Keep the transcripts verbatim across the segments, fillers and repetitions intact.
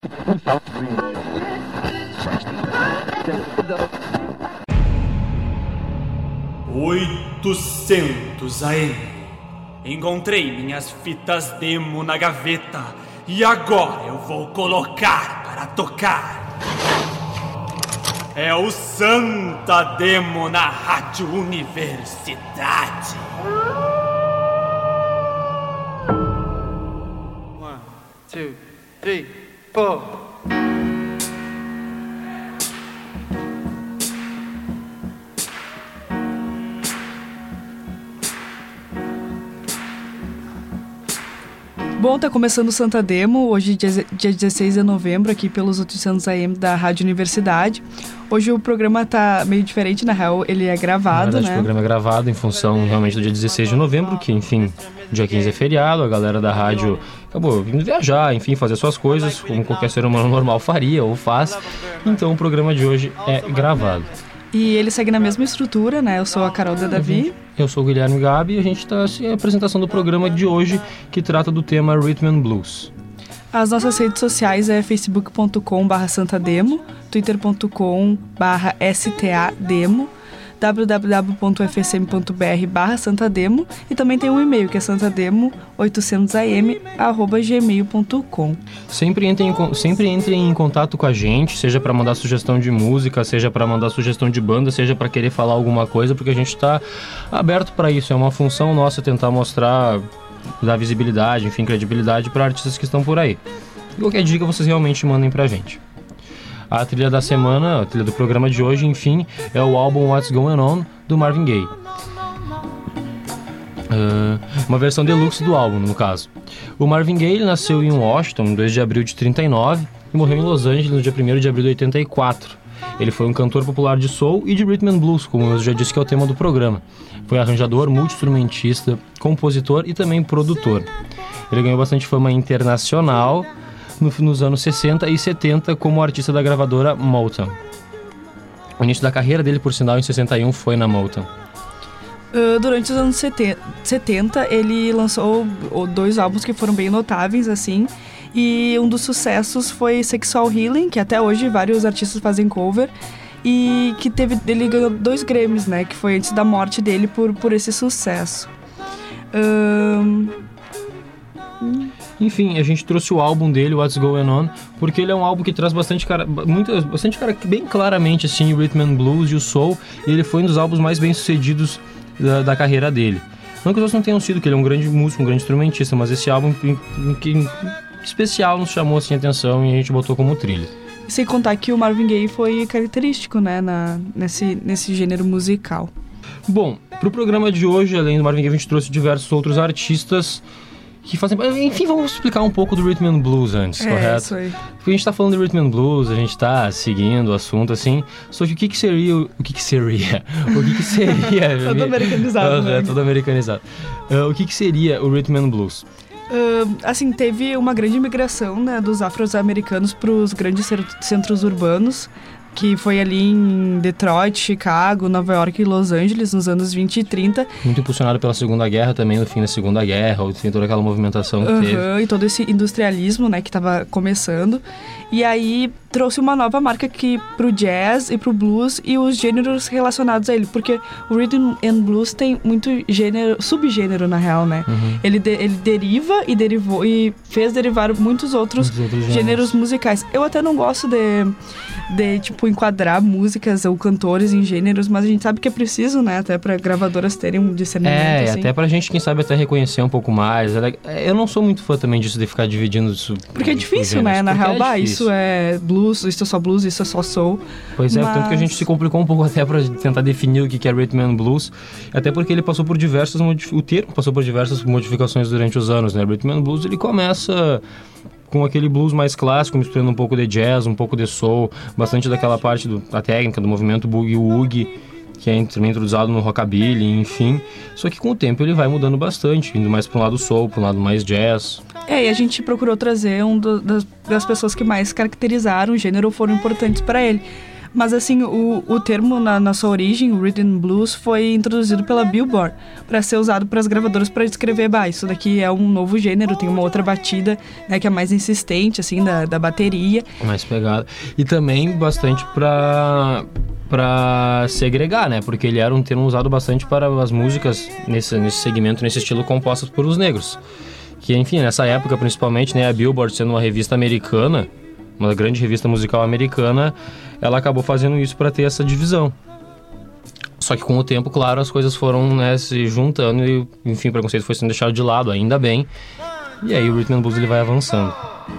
oitocentos A M. Encontrei minhas fitas demo na gaveta e agora eu vou colocar para tocar. É o Santa Demo na Rádio Universidade. One, two, three, four. Bom, tá começando o Santa Demo, hoje dia, dia dezesseis de novembro, aqui pelos oitocentos A M da Rádio Universidade. Hoje o programa tá meio diferente, na real, ele é gravado, na verdade, né? O programa é gravado em função realmente do dia dezesseis de novembro, que, enfim, dia quinze é feriado, a galera da rádio acabou vindo viajar, enfim, fazer suas coisas, como qualquer ser humano normal faria ou faz. Então o programa de hoje é gravado. E ele segue na mesma estrutura, né? Eu sou a Carol da Davi. Eu sou o Guilherme Gabi e a gente está assim, a apresentação do programa de hoje, que trata do tema Rhythm and Blues. As nossas redes sociais é facebook ponto com barra santademo, twitter ponto com barra stademo, w w w ponto f s m ponto b r barra santademo e também tem um e-mail que é santademo oitocentos a m arroba gmail ponto com. Sempre entrem, em, sempre entrem em contato com a gente, seja para mandar sugestão de música, seja para mandar sugestão de banda, seja para querer falar alguma coisa, porque a gente está aberto para isso. É uma função nossa tentar mostrar, dar visibilidade, enfim, credibilidade para artistas que estão por aí. E qualquer dica vocês realmente mandem pra gente. A trilha da semana, a trilha do programa de hoje, enfim, é o álbum What's Going On, do Marvin Gaye. Uh, uma versão deluxe do álbum, no caso. O Marvin Gaye ele nasceu em Washington, em dois de abril de trinta e nove, e morreu em Los Angeles no dia primeiro de abril de oitenta e quatro. Ele foi um cantor popular de soul e de rhythm and blues, como eu já disse que é o tema do programa. Foi arranjador, multi-instrumentista, compositor e também produtor. Ele ganhou bastante fama internacional nos anos sessenta e setenta como artista da gravadora Motown. O início da carreira dele, por sinal, em sessenta e um foi na Motown. Uh, durante os anos setenta, ele lançou dois álbuns que foram bem notáveis, assim, e um dos sucessos foi Sexual Healing, que até hoje vários artistas fazem cover, e que teve, ele ganhou dois Grammys, né, que foi antes da morte dele por, por esse sucesso. Uh... Enfim, a gente trouxe o álbum dele, What's Going On, porque ele é um álbum que traz bastante cara, muito, bastante cara, bem claramente assim, o rhythm and blues e o soul, e ele foi um dos álbuns mais bem sucedidos da, da carreira dele. Não que os outros não tenham sido, que ele é um grande músico, um grande instrumentista, mas esse álbum em, em, em especial nos chamou assim a atenção e a gente botou como trilha. Sem contar que o Marvin Gaye foi característico, né, na, nesse, nesse gênero musical. Bom, pro programa de hoje, além do Marvin Gaye, a gente trouxe diversos outros artistas que fazem... Enfim, vamos explicar um pouco do Rhythm and Blues antes, é, correto? Isso aí. Porque a gente tá falando de Rhythm and Blues, a gente tá seguindo o assunto, assim, só que o que que seria... O que que seria? O que que seria... Todo americanizado, uh, né? É, todo americanizado. Uh, o que que seria o Rhythm and Blues? Uh, assim, teve uma grande migração, né, dos afro-americanos para os grandes centros urbanos, que foi ali em Detroit, Chicago, Nova York e Los Angeles nos anos vinte e trinta. Muito impulsionado pela Segunda Guerra também, no fim da Segunda Guerra, tem toda aquela movimentação que uhum, teve. E todo esse industrialismo, né, que estava começando. E aí trouxe uma nova marca aqui pro jazz e pro blues e os gêneros relacionados a ele, porque o rhythm and blues tem muito gênero, subgênero na real, né? Uhum. Ele, de, ele deriva e derivou e fez derivar muitos outros, outros gêneros. gêneros musicais. Eu até não gosto de, de tipo enquadrar músicas ou cantores em gêneros, mas a gente sabe que é preciso, né, até para gravadoras terem um discernimento. É, assim. Até pra gente, quem sabe, até reconhecer um pouco mais. Eu não sou muito fã também disso de ficar dividindo isso. Porque é difícil, né? Na real, bah, isso é blues, isso é só blues, isso é só soul. Pois é, mas... tanto que a gente se complicou um pouco até pra tentar definir o que é Rhythm and Blues, até porque ele passou por diversas, modif... o termo passou por diversas modificações durante os anos, né? Rhythm and Blues, ele começa com aquele blues mais clássico, misturando um pouco de jazz, um pouco de soul, bastante daquela parte do, da técnica, do movimento boogie-woogie, que é também introduzido no rockabilly, enfim. Só que com o tempo ele vai mudando bastante, indo mais para um lado soul, para um lado mais jazz. É, e a gente procurou trazer um do, das, das pessoas que mais caracterizaram o gênero ou foram importantes para ele. Mas assim, o, o termo na, na sua origem, o Rhythm and Blues, foi introduzido pela Billboard para ser usado para as gravadoras para descrever, bah, isso daqui é um novo gênero, tem uma outra batida, né, que é mais insistente, assim, da, da bateria. Mais pegada. E também bastante para para segregar, né? Porque ele era um termo usado bastante para as músicas nesse, nesse segmento, nesse estilo, compostas por os negros. Que, enfim, nessa época, principalmente, né, a Billboard sendo uma revista americana, uma grande revista musical americana, ela acabou fazendo isso para ter essa divisão. Só que com o tempo, claro, as coisas foram, né, se juntando e, enfim, o preconceito foi sendo deixado de lado, ainda bem. E aí o Rhythm and Blues ele vai avançando.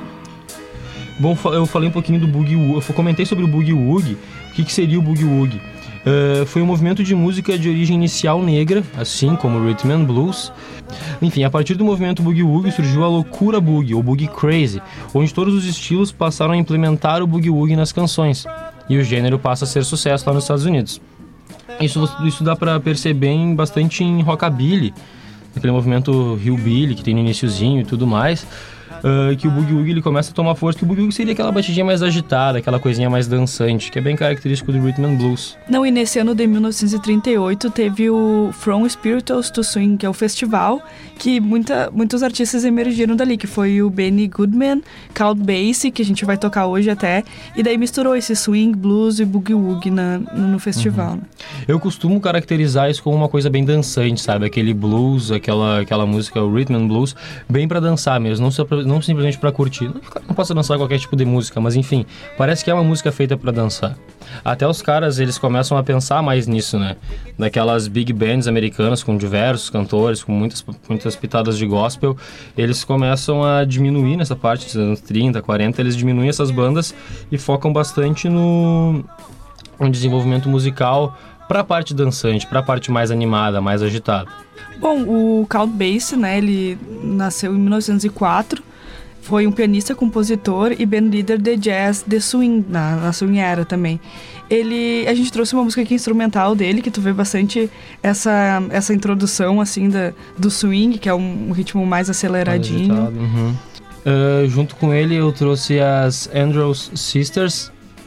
Bom, eu falei um pouquinho do Boogie Woogie, eu comentei sobre o Boogie Woogie. O que, que seria o Boogie Woogie? Uh, foi um movimento de música de origem inicial negra, assim como o Rhythm and Blues. Enfim, a partir do movimento Boogie Woogie surgiu a loucura Boogie, ou Boogie Crazy, onde todos os estilos passaram a implementar o Boogie Woogie nas canções, e o gênero passa a ser sucesso lá nos Estados Unidos. Isso, isso dá pra perceber em, bastante em rockabilly, aquele movimento hillbilly que tem no iniciozinho e tudo mais. Uh, que o Boogie Woogie ele começa a tomar força, que o Boogie Woogie seria aquela batidinha mais agitada, aquela coisinha mais dançante, que é bem característico do Rhythm and Blues. Não, e nesse ano de mil novecentos e trinta e oito teve o From Spirituals to Swing, que é o festival que muita, muitos artistas emergiram dali, que foi o Benny Goodman, Count Basie, que a gente vai tocar hoje até, e daí misturou esse swing, blues e Boogie Woogie na, no festival. Uhum. Eu costumo caracterizar isso como uma coisa bem dançante, sabe? Aquele blues, aquela, aquela música, o Rhythm and Blues, bem pra dançar mesmo, não só pra, não simplesmente pra curtir. Não, não posso dançar qualquer tipo de música, mas enfim, parece que é uma música feita pra dançar. Até os caras, eles começam a pensar mais nisso, né? Daquelas big bands americanas com diversos cantores, com muitas, muitas pitadas de gospel, eles começam a diminuir nessa parte dos anos trinta, quarenta, eles diminuem essas bandas e focam bastante no, no desenvolvimento musical pra parte dançante, pra parte mais animada, mais agitada. Bom, o Count Basie, né, ele nasceu em mil novecentos e quatro, foi um pianista, compositor e bandleader de jazz de swing, na, na swing era também. Ele, a gente trouxe uma música aqui instrumental dele, que tu vê bastante essa, essa introdução, assim, da, do swing, que é um, um ritmo mais aceleradinho. Mais uhum. uh, junto com ele eu trouxe as Andrews Sisters,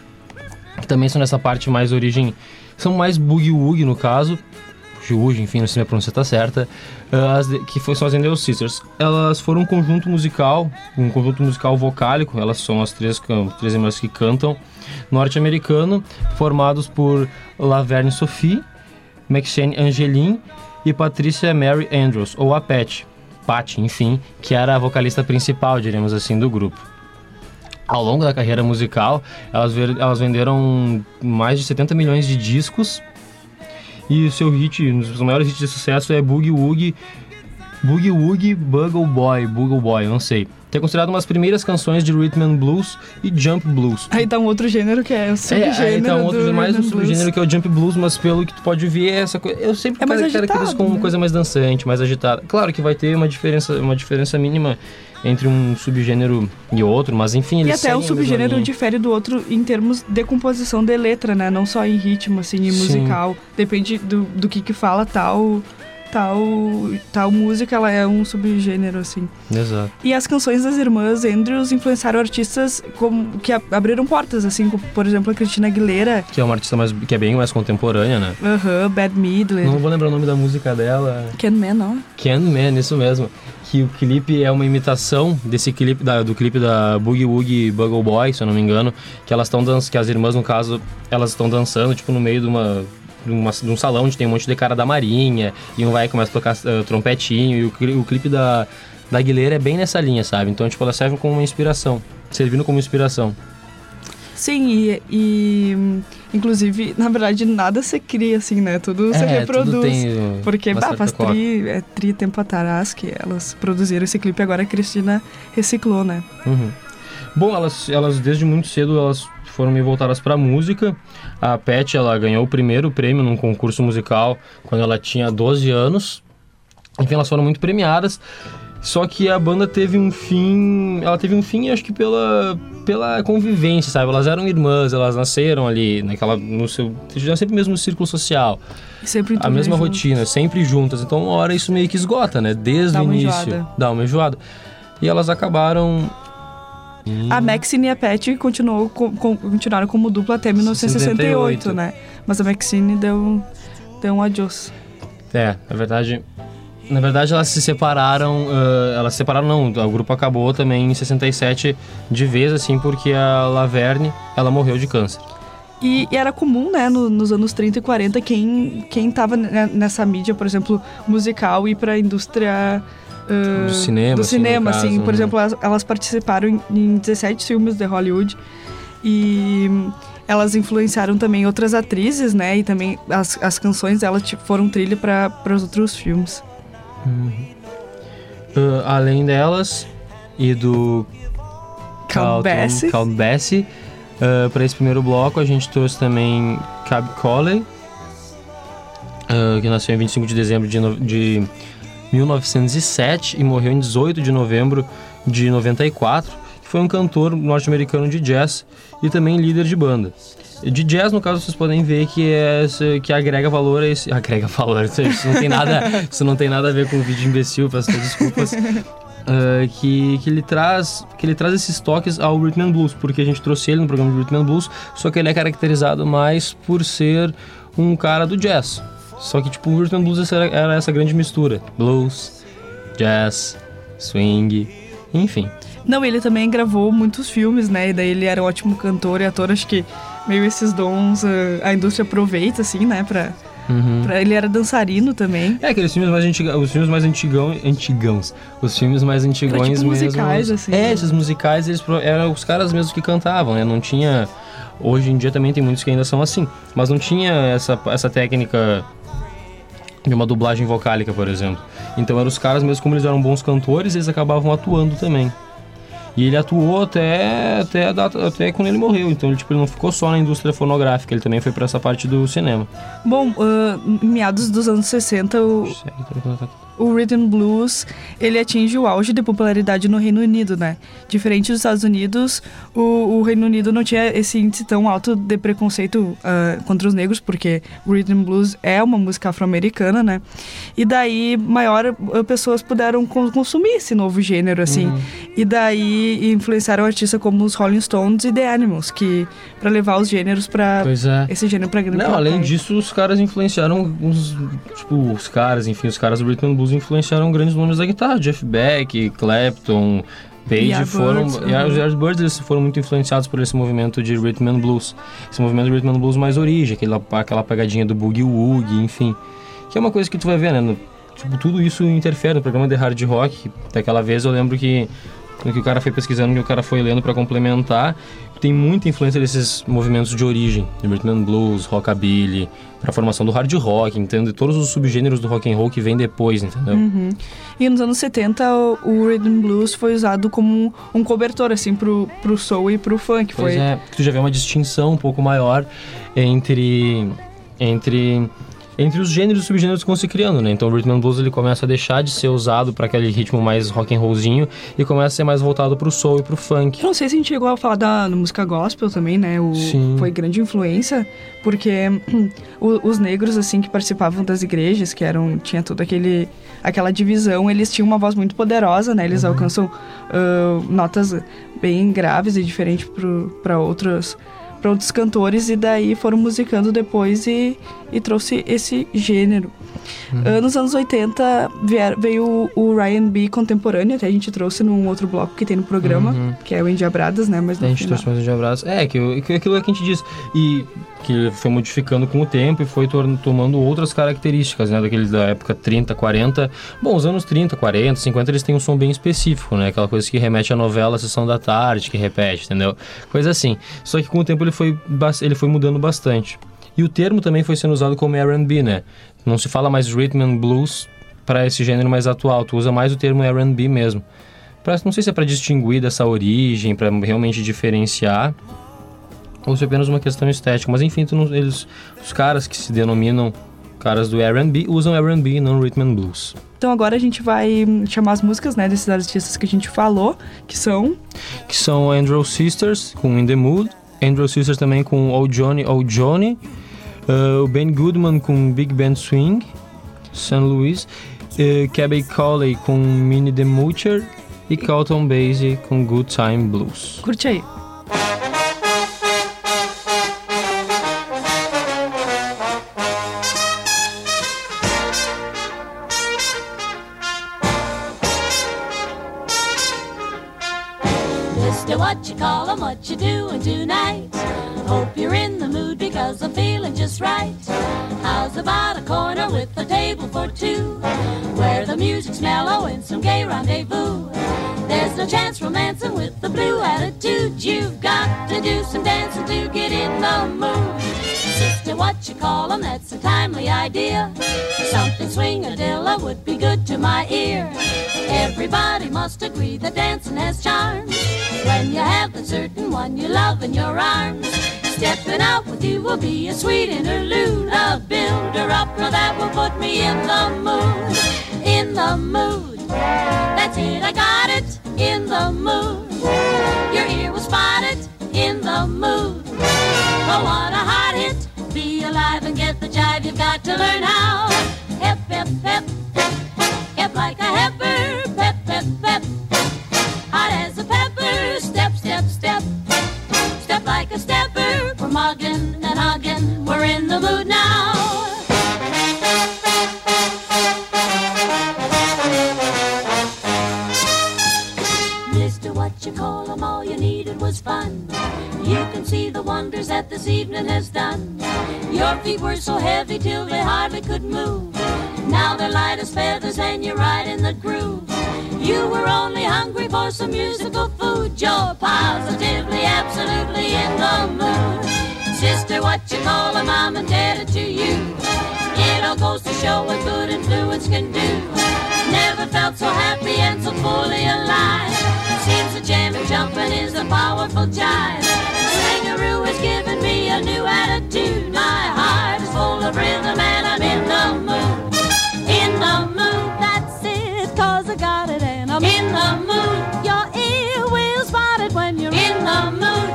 que também são nessa parte mais origem, são mais Boogie Woogie no caso, Woogie, enfim, não sei se a pronúncia está certa, as de, que foi, são as Andrews Sisters. Elas foram um conjunto musical, um conjunto musical vocálico, elas são as três, três irmãs que cantam, norte-americano, formados por Laverne Sophie, Maxine Angeline e Patricia Mary Andrews, ou a Pat, Pat, enfim, que era a vocalista principal, diríamos assim, do grupo. Ao longo da carreira musical, elas, elas venderam mais de setenta milhões de discos. E o seu hit, um dos maiores hits de sucesso é Boogie Woogie, Boogie Woogie Bugle Boy, Bugle Boy, não sei. Que é considerado uma das primeiras canções de Rhythm and Blues e Jump Blues. Aí tá um outro gênero que é o subgênero. É, aí tá um outro, mais um subgênero que é o Jump Blues, mas pelo que tu pode ver é essa coisa. Eu sempre é caracterizo como uma coisa mais dançante, mais agitada. Claro que vai ter uma diferença, uma diferença mínima entre um subgênero e outro, mas enfim, eles E até o subgênero difere do outro em termos de composição de letra, né? Não só em ritmo, assim, em musical. Sim. Depende do, do que que fala tal, tal, tal música, ela é um subgênero, assim. Exato. E as canções das irmãs Andrews influenciaram artistas como, que abriram portas, assim, como, por exemplo, a Christina Aguilera. Que é uma artista mais, que é bem mais contemporânea, né? Aham, uh-huh, Bette Midler. Não vou lembrar o nome da música dela. Can Man, não? Can Man, isso mesmo. Que o clipe é uma imitação desse clipe, da, do clipe da Boogie Woogie Bugle Boy, se eu não me engano, que elas estão dançando, que as irmãs, no caso, elas estão dançando, tipo, no meio de uma, de uma de um salão onde tem um monte de cara da marinha, e um vai e começa a tocar uh, trompetinho, e o, o clipe da, da Aguilera é bem nessa linha, sabe? Então, tipo, elas servem como uma inspiração, servindo como inspiração. Sim, e, e inclusive, na verdade, nada se cria assim, né? Tudo é, se reproduz. Tudo tem porque, bah, faz tri, é, tri tempo atrás que elas produziram esse clipe, agora a Cristina reciclou, né? Uhum. Bom, elas, elas desde muito cedo elas foram meio voltadas pra música. A Pat, ela ganhou o primeiro prêmio num concurso musical quando ela tinha doze anos. Enfim, elas foram muito premiadas. Só que a banda teve um fim... Ela teve um fim, acho que pela, pela convivência, sabe? Elas eram irmãs, elas nasceram ali, naquela, no seu... Tiveram sempre o mesmo círculo social. Sempre a mesma junto. rotina, sempre juntas. Então, uma hora isso meio que esgota, né? Desde Dá o uma início. Enjoada. Dá uma enjoada. E elas acabaram E... A Maxine e a Patty continuou, com, com, continuaram como dupla até mil novecentos e sessenta e oito, né? Mas a Maxine deu, deu um adiós. É, na verdade... Na verdade, elas se separaram... Uh, elas se separaram, não. O grupo acabou também em sessenta e sete de vez, assim, porque a Laverne, ela morreu de câncer. E, e era comum, né, no, nos anos trinta e quarenta, quem, quem tava nessa mídia, por exemplo, musical, ir pra indústria... Uh, do cinema, do assim, cinema, caso, assim. Por né? exemplo, elas, elas participaram em, em dezessete filmes de Hollywood. E... elas influenciaram também outras atrizes, né? E também as, as canções delas tipo, foram trilha para os outros filmes. Uhum. Uh, além delas e do Count Basie, Count Basie uh, para esse primeiro bloco a gente trouxe também Cab Calloway, uh, que nasceu em vinte e cinco de dezembro de, no, de mil novecentos e sete e morreu em dezoito de novembro de noventa e quatro, que foi um cantor norte-americano de jazz e também líder de banda. De jazz, no caso, vocês podem ver que, é, que agrega valor a esse... Agrega valor, isso não tem nada, isso não tem nada a ver com o vídeo imbecil, peço desculpas. Uh, que, que, ele traz, que ele traz esses toques ao Rhythm and Blues, porque a gente trouxe ele no programa de Rhythm and Blues, só que ele é caracterizado mais por ser um cara do jazz. Só que, tipo, o Rhythm and Blues era, era essa grande mistura. Blues, jazz, swing, enfim. Não, ele também gravou muitos filmes, né? E daí ele era um ótimo cantor e ator. Acho que meio esses dons uh, a indústria aproveita, assim, né? Pra, uhum. pra... Ele era dançarino também. É, aqueles filmes mais antigos, os filmes mais antigão, antigãos. Os filmes mais antigões tipo mesmo. musicais, assim. É, esses musicais, eles eram os caras mesmos que cantavam, né? Não tinha... Hoje em dia também tem muitos que ainda são assim. Mas não tinha essa, essa técnica de uma dublagem vocálica, por exemplo. Então eram os caras mesmo, como eles eram bons cantores, eles acabavam atuando também. E ele atuou até, até, a data, até quando ele morreu. Então ele, tipo, ele não ficou só na indústria fonográfica, ele também foi pra essa parte do cinema. Bom, uh, em meados dos anos sessenta, o, o Rhythm Blues, ele atinge o auge de popularidade no Reino Unido, né? Diferente dos Estados Unidos, o, o Reino Unido não tinha esse índice tão alto de preconceito uh, contra os negros, porque o Rhythm Blues é uma música afro-americana, né? E daí, maior, uh, pessoas puderam consumir esse novo gênero, assim. Uhum. E daí influenciaram artistas como os Rolling Stones e The Animals, que para levar os gêneros para é. esse gênero para grande. Não, plateia. Além disso, os caras influenciaram os, tipo, os caras, enfim, os caras do Rhythm and Blues influenciaram grandes nomes da guitarra, Jeff Beck, Clapton, Page, foram, Birds, e os Yardbirds, eles foram muito influenciados por esse movimento de Rhythm and Blues, esse movimento de Rhythm and Blues mais origem, aquela, aquela pegadinha do boogie woogie, enfim, que é uma coisa que tu vai ver, né, no, tipo, tudo isso interfere no programa de hard rock. Daquela vez eu lembro que no que o cara foi pesquisando, que o cara foi lendo para complementar, tem muita influência desses movimentos de origem, de Rhythm and Blues, rockabilly, para a formação do hard rock, entende? Todos os subgêneros do rock and roll que vem depois, entendeu? Uhum. E nos anos setenta o, o Rhythm Blues foi usado como um, um cobertor assim pro, pro soul e pro funk. Pois foi... é, tu já vê uma distinção um pouco maior entre entre entre os gêneros e subgêneros que vão se criando, né? Então o Rhythm and Blues ele começa a deixar de ser usado para aquele ritmo mais rock and rollzinho e começa a ser mais voltado pro soul e pro funk. Eu não sei se a gente chegou a falar da, da música gospel também, né? O, Sim. Foi grande influência, porque o, os negros, assim, que participavam das igrejas, que eram, tinha toda aquele, aquela divisão, eles tinham uma voz muito poderosa, né? Eles uhum. alcançam uh, notas bem graves e diferentes para outros... para outros cantores, e daí foram musicando depois e, e trouxe esse gênero. Uhum. Uh, nos anos oitenta vier, veio o, o R and B contemporâneo, até a gente trouxe num outro bloco que tem no programa, uhum. que é o Endiabradas, né? Mas a gente final... trouxe mais o Endiabradas. É, que, que aquilo é que a gente diz. E que foi modificando com o tempo e foi torn- tomando outras características, né? Daqueles da época trinta, quarenta. Bom, os anos trinta, quarenta, cinquenta, eles têm um som bem específico, né? Aquela coisa que remete à novela Sessão da Tarde, que repete, entendeu? Coisa assim. Só que com o tempo ele foi, ele foi mudando bastante. E o termo também foi sendo usado como R and B, né? Não se fala mais Rhythm and Blues para esse gênero mais atual. Tu usa mais o termo R and B mesmo. Pra, não sei se é para distinguir dessa origem, para realmente diferenciar, ou se é apenas uma questão estética. Mas enfim, tu não, eles, os caras que se denominam caras do R and B usam R and B e não Rhythm and Blues. Então agora a gente vai chamar as músicas, né, desses artistas que a gente falou, que são... Que são Andrew Sisters com In The Mood, Andrew Sisters também com Oh Johnny, Oh Johnny, uh, Ben Goodman com Big Band Swing, Saint Louis, uh, Cab Calloway com Minnie the Moocher, e Carlton Basie com Good Time Blues. Curte aí. Mister, what you call 'em, what you doing tonight? Hope you're in the mood because I'm feeling just right. How's about a corner with a table for two, where the music's mellow and some gay rendezvous? There's no chance romancing with the blue attitude. You've got to do some dancing to get in the mood. Sister, what you call 'em, that's a timely idea. Something swing-a-dilla would be good to my ear. Everybody must agree that dancing has charms when you have the certain one you love in your arms. Stepping out with you will be a sweet interlude, a builder-upper that will put me in the mood. In the mood, that's it, I got it. In the mood, your ear was spotted. In the mood, oh what a hot hit. Be alive and get the jive, you've got to learn how. Hep, hep, hep, hep like a heifer. Pep, pep, pep, hot as a pepper. Step, step, step, step like a stepper. We're mugging and hugging, we're in the mood now. Mister, what you call 'em, all you needed was fun. You can see the wonders that this evening has done. Your feet were so heavy till they hardly could move. Now they're light as feathers and you're right in the groove. You were only hungry for some musical food. You're positively, absolutely in the mood. Sister, what you call 'em, I'm indebted to you. It all goes to show what good influence can do. Never felt so happy and so fully alive. Seems the jamming, jumping is a powerful jive. Swingaroo has given me a new attitude. My heart is full of rhythm and I'm in the mood. In the mood, that's it, cause I got it and I'm in the mood. Your ear will spot it when you're in the mood.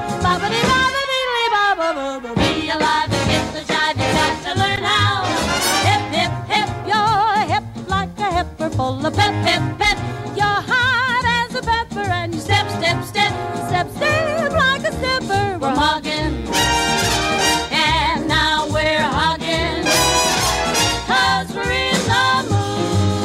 Be alive and get the jive, you got to learn how. Hip, hip, hip, you're hip like a heifer full of pep, pep, pep. You're hot as a pepper and you step, step, step, step, step like a stepper. We're mugging and now we're hugging, cause we're in the mood.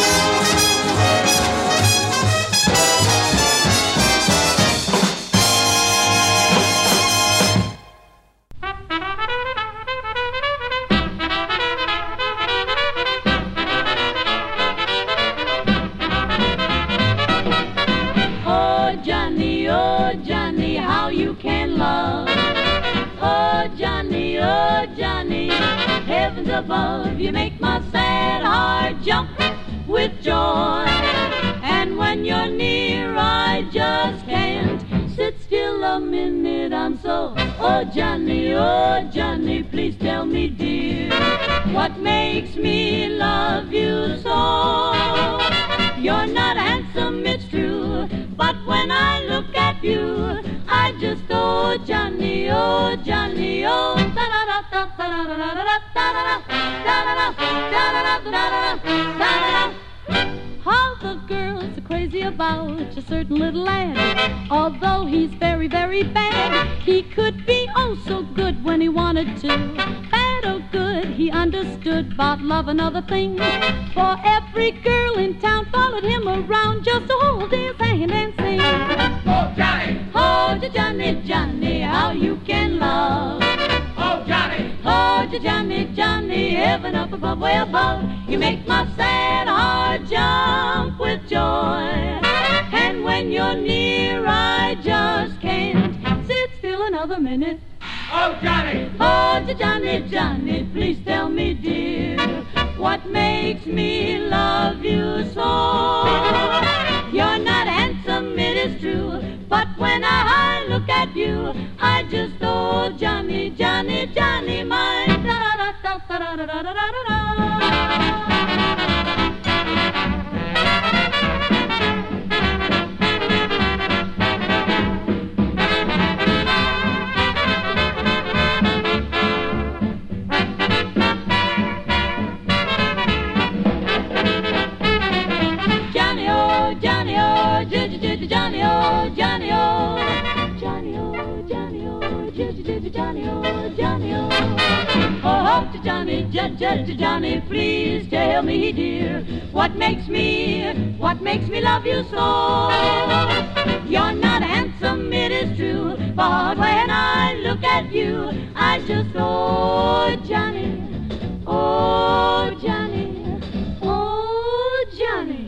Oh Johnny, oh Johnny, how you can love. Oh Johnny, oh Johnny, heavens above, you make my sad heart jump with joy. And when you're near, I just can't sit still a minute. I'm so, oh Johnny, oh Johnny, please tell me, dear, what makes me love you so? You're not handsome, it's true, but when I look at you, I just, oh Johnny, oh Johnny, oh da da da da da da da da da da da da da. All the girls are crazy about a certain little lad. Although he's very, very bad, he could be oh so good when he wanted to. Bad or good, he understood about love and other things. For every girl in town followed him around just to hold his hand and sing. Oh, Johnny! Oh, Johnny, Johnny, how you can love. Oh, Johnny! Oh, Johnny, Johnny, heaven up above, way above, you make my sad heart jump with joy. And when you're near, I just can't sit still another minute. Oh, Johnny! Oh, Johnny, Johnny, please tell me, dear, what makes me love you so? You're not handsome, it is true, but when I look at you, I just, oh, Johnny, Johnny, Johnny, my da-da-da-da-da-da-da-da-da-da. Johnny, oh, Johnny, oh, Johnny, oh, Johnny, oh. Oh, to Johnny, Johnny, Johnny, please tell me, dear, what makes me, what makes me love you so? You're not handsome, it is true, but when I look at you, I just, oh, Johnny, oh, Johnny, oh, Johnny.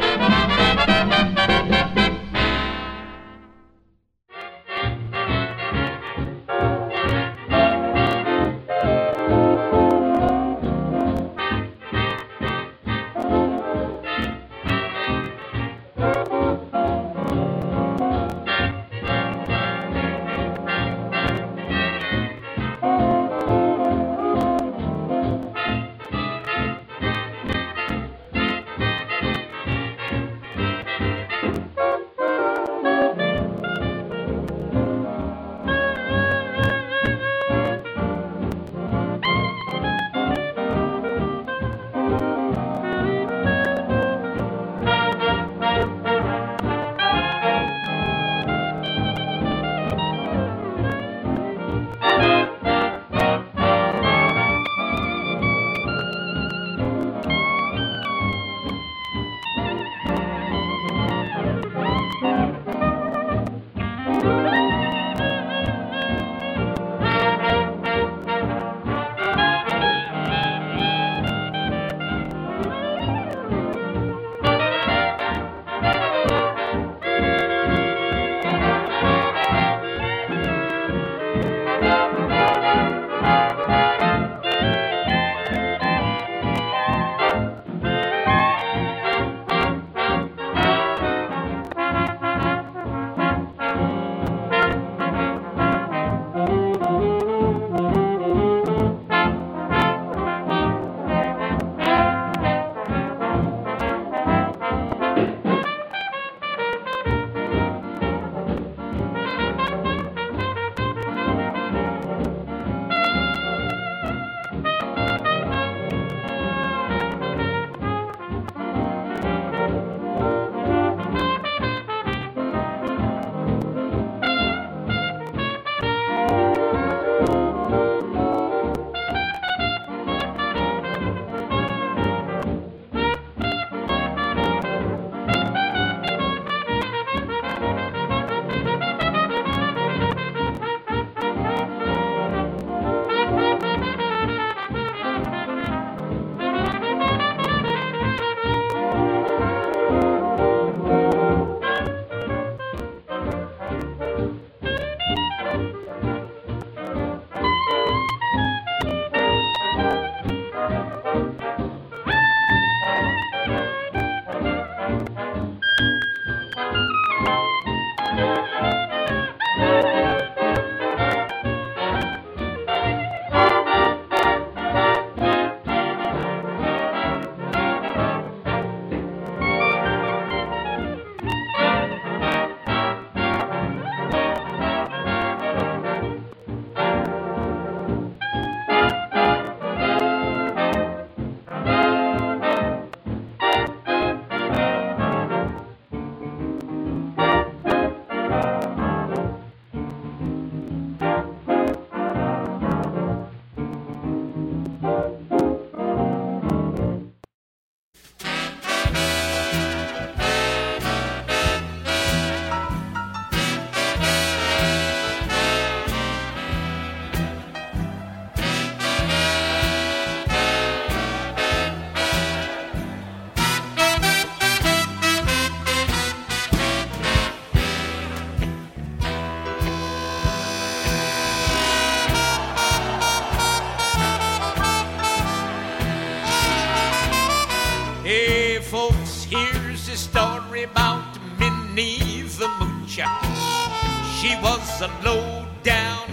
She was a low-down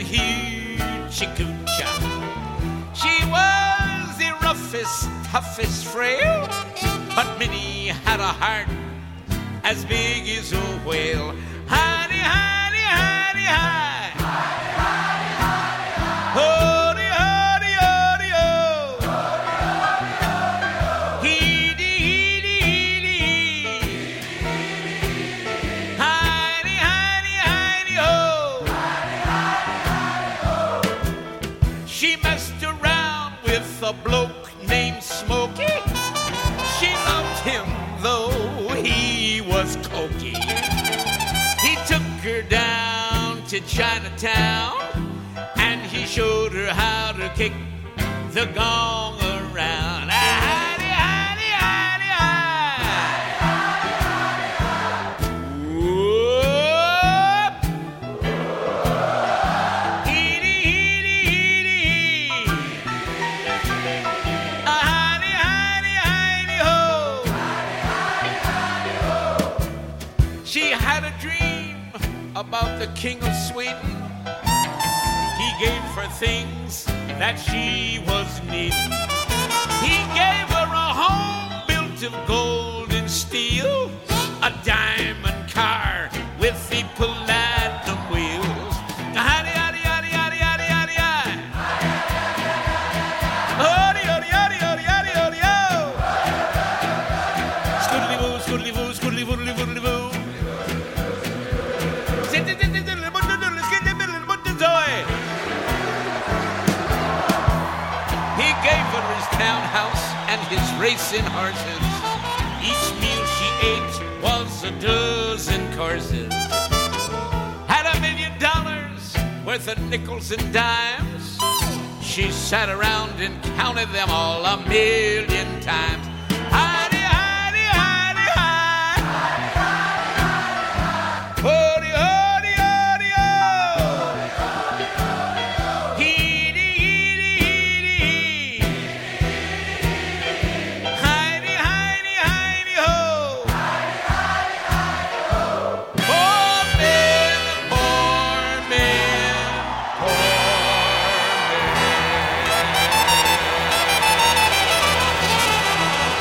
hoochie-coochie. She was the roughest, toughest frail, but Minnie had a heart as big as a whale. Hidey, hidey, hidey, hide. Hidey, hidey, hidey, hide. Hody, hody, hody, oh. Hody, hody, hody, oh. Heedy, heedy, heedy, heedy. Hidey, hidey, hidey, oh. Hidey, hidey, hidey, a bloke named Smokey. She loved him though he was cokey. He took her down to Chinatown and he showed her how to kick the gong around. Hidey, hidey, hidey, hidey. Whoop. Heedy, heedy, heedy, hee. Hidey, hidey, hidey, ho. She had a dream about the King of Sweden. He gave her things that she was needing. He gave her a home built of gold and steel, a diamond car with the platinum wheels. Howdy, howdy, howdy, howdy, howdy, howdy, howdy. Howdy, howdy, howdy, howdy, howdy, howdy, ho. Scoodly-boo, scoodly-boo, scoodly-boodly, boodly-boo. He gave her his townhouse and his racing horses. Each meal she ate was a dozen courses. Had a million dollars worth of nickels and dimes. She sat around and counted them all a million times. Hidey, hidey, hidey, hidey. Hody, hody, hody, ho. Heedy, heedy, heedy, hee. Hidey, hidey, hidey, ho. Poor man, poor man, poor man.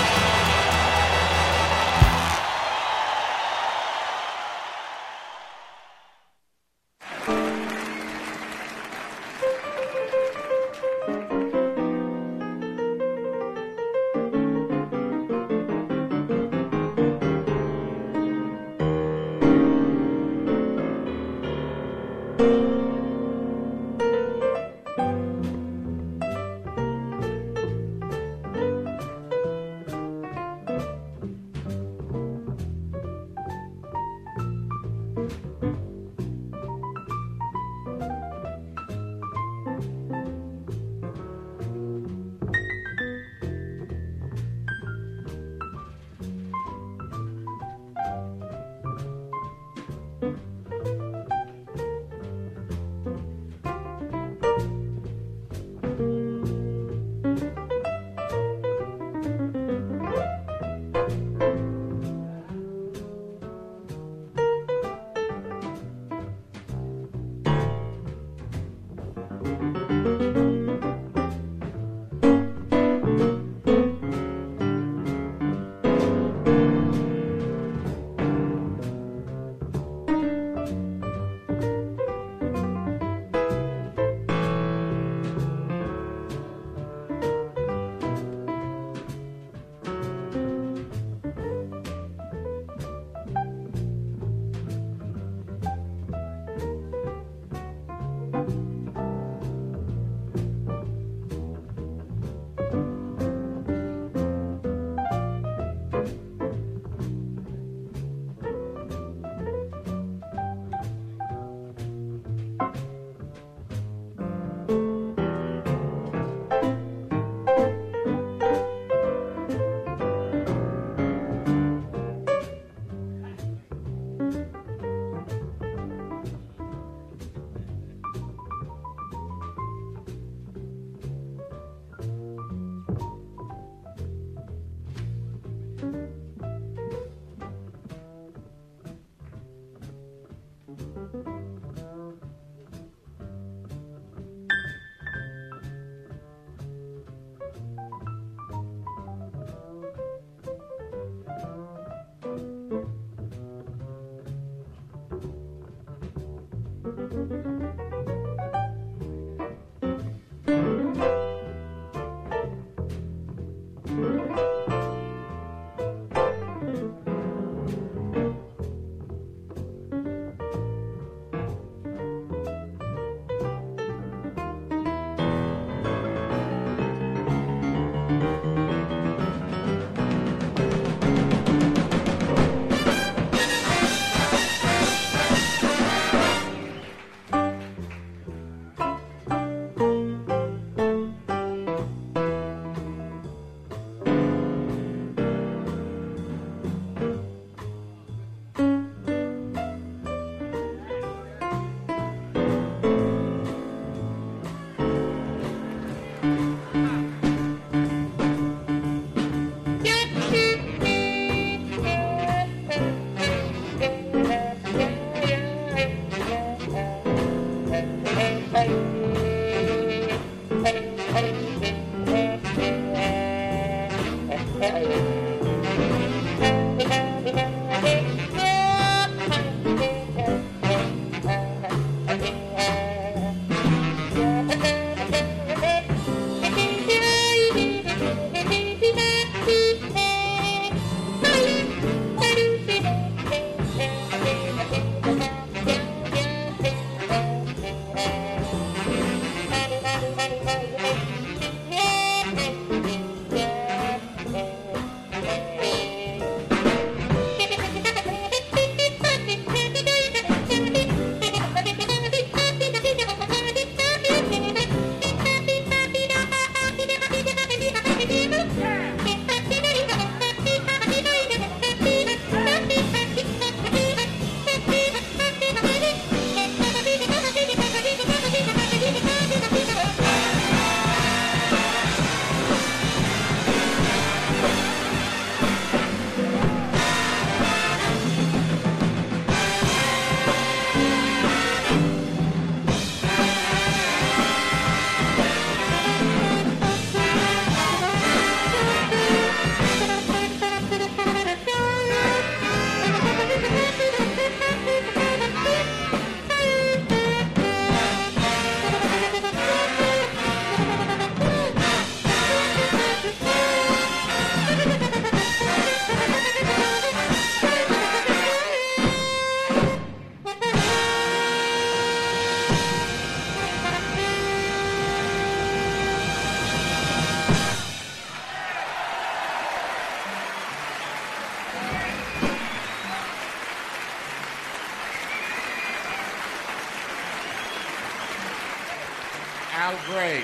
Al Gray.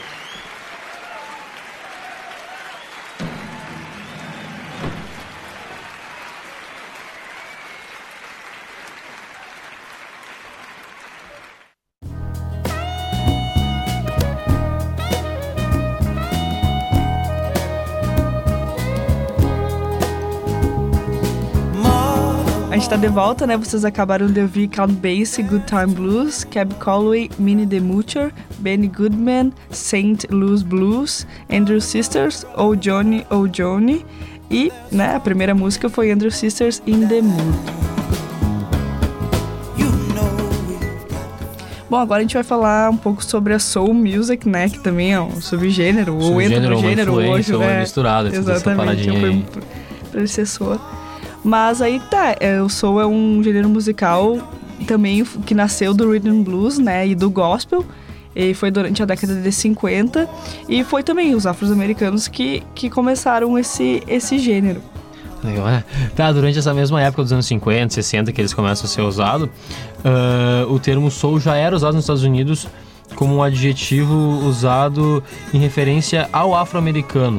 A gente tá de volta, né? Vocês acabaram de ouvir Count Basie, Good Time Blues, Cab Calloway, Minnie the Moocher, Benny Goodman, Saint Louis Blues, Andrew Sisters, Oh Johnny, Oh Johnny. E, né, a primeira música foi Andrew Sisters, In the Mood. Bom, agora a gente vai falar um pouco sobre a soul music, né? Que também é um subgênero, ou entra no gênero hoje, né? Ou misturado, essa paradinha foi aí. Predecessor. Mas aí tá, é, o soul é um gênero musical também que nasceu do rhythm and blues, né, e do gospel, e foi durante a década de cinquenta, e foi também os afro-americanos que, que começaram esse, esse gênero. Legal, né? Tá, durante essa mesma época dos anos cinquenta, sessenta, que eles começam a ser usados, uh, o termo soul já era usado nos Estados Unidos como um adjetivo usado em referência ao afro-americano.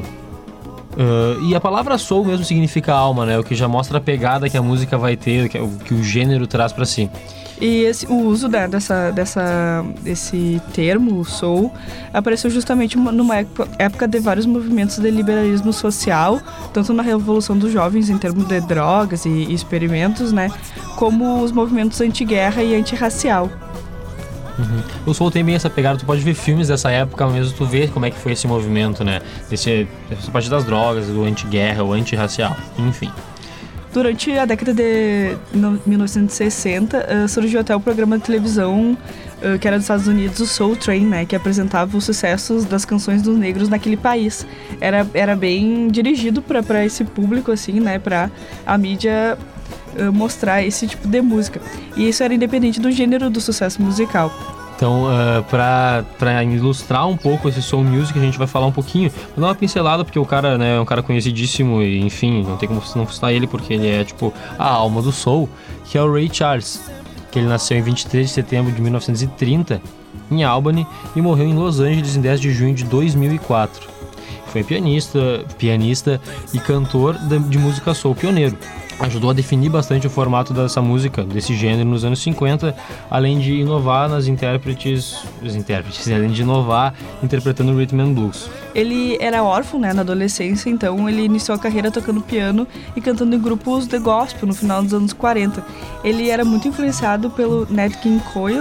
Uh, e a palavra soul mesmo significa alma, né? O que já mostra a pegada que a música vai ter, que, o, que o gênero traz pra si. E esse, o uso, né, dessa, dessa, desse termo, soul, apareceu justamente numa época, época de vários movimentos de liberalismo social, tanto na Revolução dos Jovens em termos de drogas e, e experimentos, né, como os movimentos anti-guerra e antirracial. Uhum. O soul tem bem essa pegada, tu pode ver filmes dessa época mesmo, tu vê como é que foi esse movimento, né? Esse, essa parte das drogas, do anti-guerra, o antirracial, enfim. Durante a década de mil novecentos e sessenta, uh, surgiu até o programa de televisão uh, que era dos Estados Unidos, o Soul Train, né? Que apresentava os sucessos das canções dos negros naquele país. Era, era bem dirigido para esse público, assim, né? Para a mídia uh, mostrar esse tipo de música. E isso era independente do gênero do sucesso musical. Então, uh, para ilustrar um pouco esse soul music, a gente vai falar um pouquinho, vou dar uma pincelada, porque o cara, né, é um cara conhecidíssimo e, enfim, não tem como não citar ele, porque ele é, tipo, a alma do soul, que é o Ray Charles, que ele nasceu em vinte e três de setembro de mil novecentos e trinta, em Albany, e morreu em Los Angeles em dez de junho de dois mil e quatro. Foi pianista, pianista e cantor de música soul pioneiro. Ajudou a definir bastante o formato dessa música, desse gênero nos anos cinquenta, além de inovar nas intérpretes, os intérpretes, além de inovar interpretando rhythm and blues. Ele era órfão, né, na adolescência, então ele iniciou a carreira tocando piano e cantando em grupos de gospel no final dos anos quarenta. Ele era muito influenciado pelo Nat King Cole,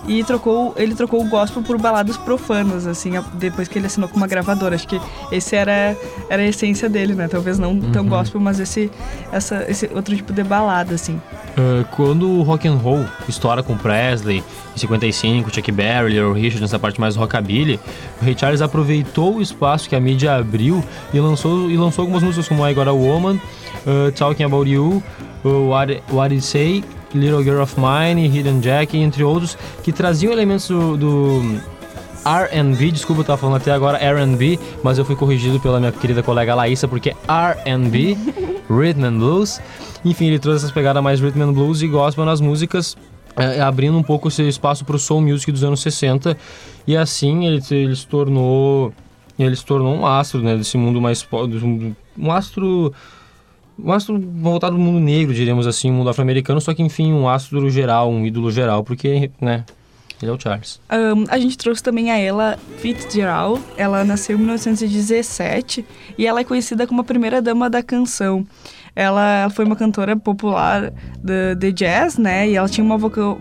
e trocou, ele trocou o gospel por baladas profanas, assim, depois que ele assinou com uma gravadora. Acho que esse era, era a essência dele, né? Talvez não uhum. tão gospel, mas esse, essa, esse outro tipo de balada, assim. Uh, quando o rock and roll estoura com Presley, em cinquenta e cinco, Chuck Berry, Little Richard, nessa parte mais rockabilly, o Ray Charles aproveitou o espaço que a mídia abriu e lançou, e lançou algumas músicas como I Got a Woman, uh, Talking About You, uh, What, What It Say, Little Girl of Mine, Hidden Jack, entre outros, que traziam elementos do, do R and B, desculpa, eu tava falando até agora R and B, mas eu fui corrigido pela minha querida colega Laísa, porque é R and B, Rhythm and Blues. Enfim, ele trouxe essas pegadas mais Rhythm and Blues e gospel nas músicas, é, abrindo um pouco esse espaço pro soul music dos anos sessenta, e assim ele, ele se tornou ele se tornou um astro, né, desse mundo mais... um astro... um astro voltado ao mundo negro, diríamos assim, um mundo afro-americano, só que, enfim, um astro geral, um ídolo geral, porque, né, ele é o Charles. Um, a gente trouxe também a Ella Fitzgerald. Ela nasceu em mil novecentos e dezessete e ela é conhecida como a primeira dama da canção. Ela foi uma cantora popular de, de jazz, né, e ela tinha uma vocal...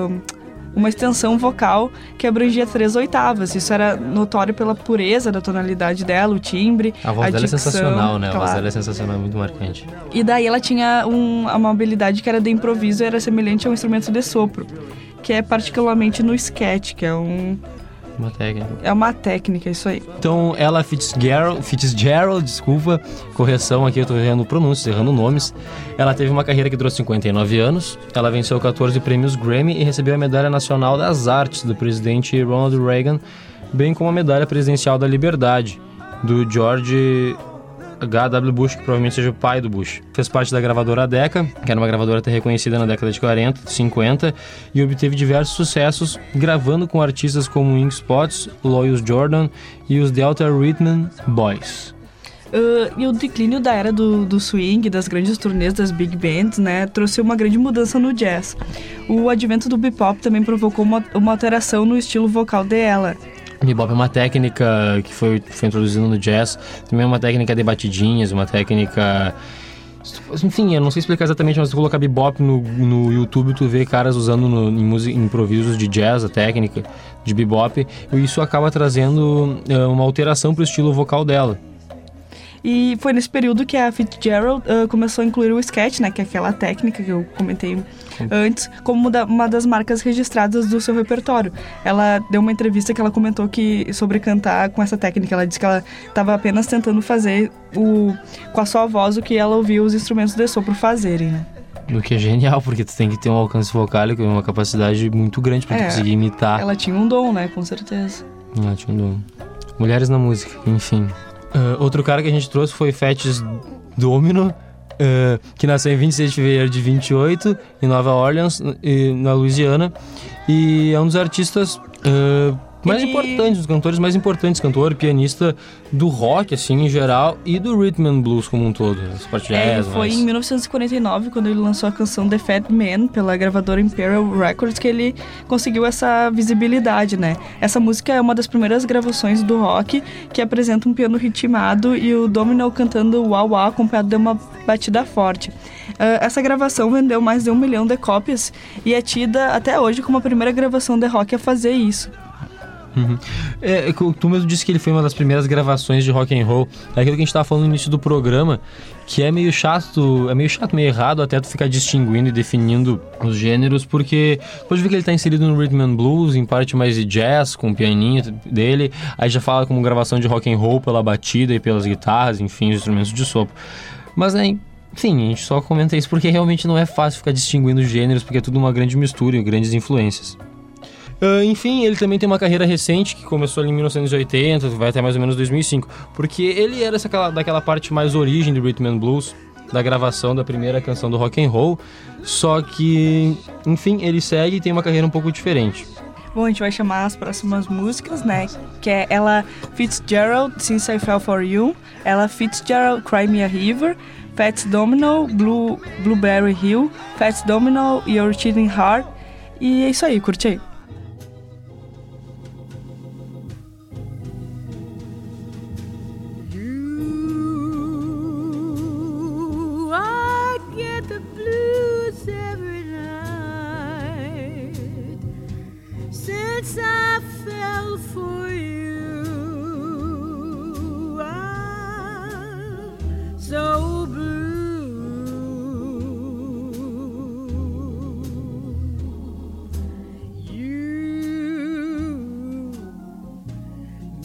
uma extensão vocal que abrangia três oitavas. Isso era notório pela pureza da tonalidade dela, o timbre, a voz a dela dicção, é sensacional, né? Claro. A voz dela é sensacional, muito marcante. E daí ela tinha um, uma habilidade que era de improviso e era semelhante a um instrumento de sopro, que é particularmente no sketch, que é um... Uma técnica. É uma técnica, isso aí. Então, Ella Fitzgerald, Fitzgerald, desculpa, correção aqui, eu tô errando pronúncias, errando nomes. Ela teve uma carreira que durou cinquenta e nove anos, ela venceu catorze prêmios Grammy e recebeu a Medalha Nacional das Artes do presidente Ronald Reagan, bem como a Medalha Presidencial da Liberdade, do George H W Bush, que provavelmente seja o pai do Bush. Fez parte da gravadora Decca, que era uma gravadora até reconhecida na década de quarenta, cinquenta, e obteve diversos sucessos, gravando com artistas como Ink Spots, Lois Jordan e os Delta Rhythm Boys. Uh, e o declínio da era do, do swing, das grandes turnês das big bands, né, trouxe uma grande mudança no jazz. O advento do bebop também provocou uma, uma alteração no estilo vocal de Ella. Bebop é uma técnica que foi, foi introduzida no jazz, também é uma técnica de batidinhas, uma técnica... Enfim, eu não sei explicar exatamente, mas se tu colocar bebop no, no YouTube, tu vê caras usando no, em, música, em improvisos de jazz, a técnica de bebop, e isso acaba trazendo uh, uma alteração pro estilo vocal dela. E foi nesse período que a Fitzgerald uh, começou a incluir o sketch, né, que é aquela técnica que eu comentei antes, como da, uma das marcas registradas do seu repertório. Ela deu uma entrevista que ela comentou que, sobre cantar com essa técnica. Ela disse que ela estava apenas tentando fazer o, com a sua voz o que ela ouvia os instrumentos de sopro fazerem, né? O que é genial, porque tu tem que ter um alcance vocálico e uma capacidade muito grande para é, tu conseguir imitar. Ela tinha um dom, né, com certeza. Ela tinha um dom. Mulheres na música, enfim. Uh, outro cara que a gente trouxe foi Fats Domino, uh, que nasceu em vinte e seis de fevereiro de vinte e oito, em Nova Orleans, uh, na Louisiana, e é um dos artistas uh, mais Ele... importantes, dos cantores mais importantes, cantor, pianista do rock, assim, em geral, e do rhythm and blues como um todo. É, foi mas... em mil novecentos e quarenta e nove, quando ele lançou a canção The Fat Man, pela gravadora Imperial Records, que ele conseguiu essa visibilidade, né? Essa música é uma das primeiras gravações do rock, que apresenta um piano ritmado e o Domino cantando uau uau, acompanhado de uma batida forte. Uh, essa gravação vendeu mais de um milhão de cópias e é tida até hoje como a primeira gravação de rock a fazer isso. Uhum. É, tu mesmo disse que ele foi uma das primeiras gravações de rock and roll. É aquilo que a gente estava falando no início do programa, que é meio chato, é meio chato, meio errado até tu ficar distinguindo e definindo os gêneros, porque pode ver que ele está inserido no rhythm and blues, em parte mais de jazz, com o pianinho dele, aí já fala como gravação de rock and roll pela batida e pelas guitarras, enfim, os instrumentos de sopro. Mas, né, enfim, a gente só comenta isso porque realmente não é fácil ficar distinguindo os gêneros, porque é tudo uma grande mistura e grandes influências. Uh, enfim, ele também tem uma carreira recente que começou ali em mil novecentos e oitenta, vai até mais ou menos dois mil e cinco, porque ele era essa, daquela parte mais origem do rhythm and blues, da gravação da primeira canção do rock and roll, só que, enfim, ele segue e tem uma carreira um pouco diferente. Bom, a gente vai chamar as próximas músicas, né, que é Ella Fitzgerald, Since I Fell For You, Ella Fitzgerald, Cry Me a River, Fats Domino, Blue, Blueberry Hill, Fats Domino, Your Cheating Heart, e é isso aí, curte aí.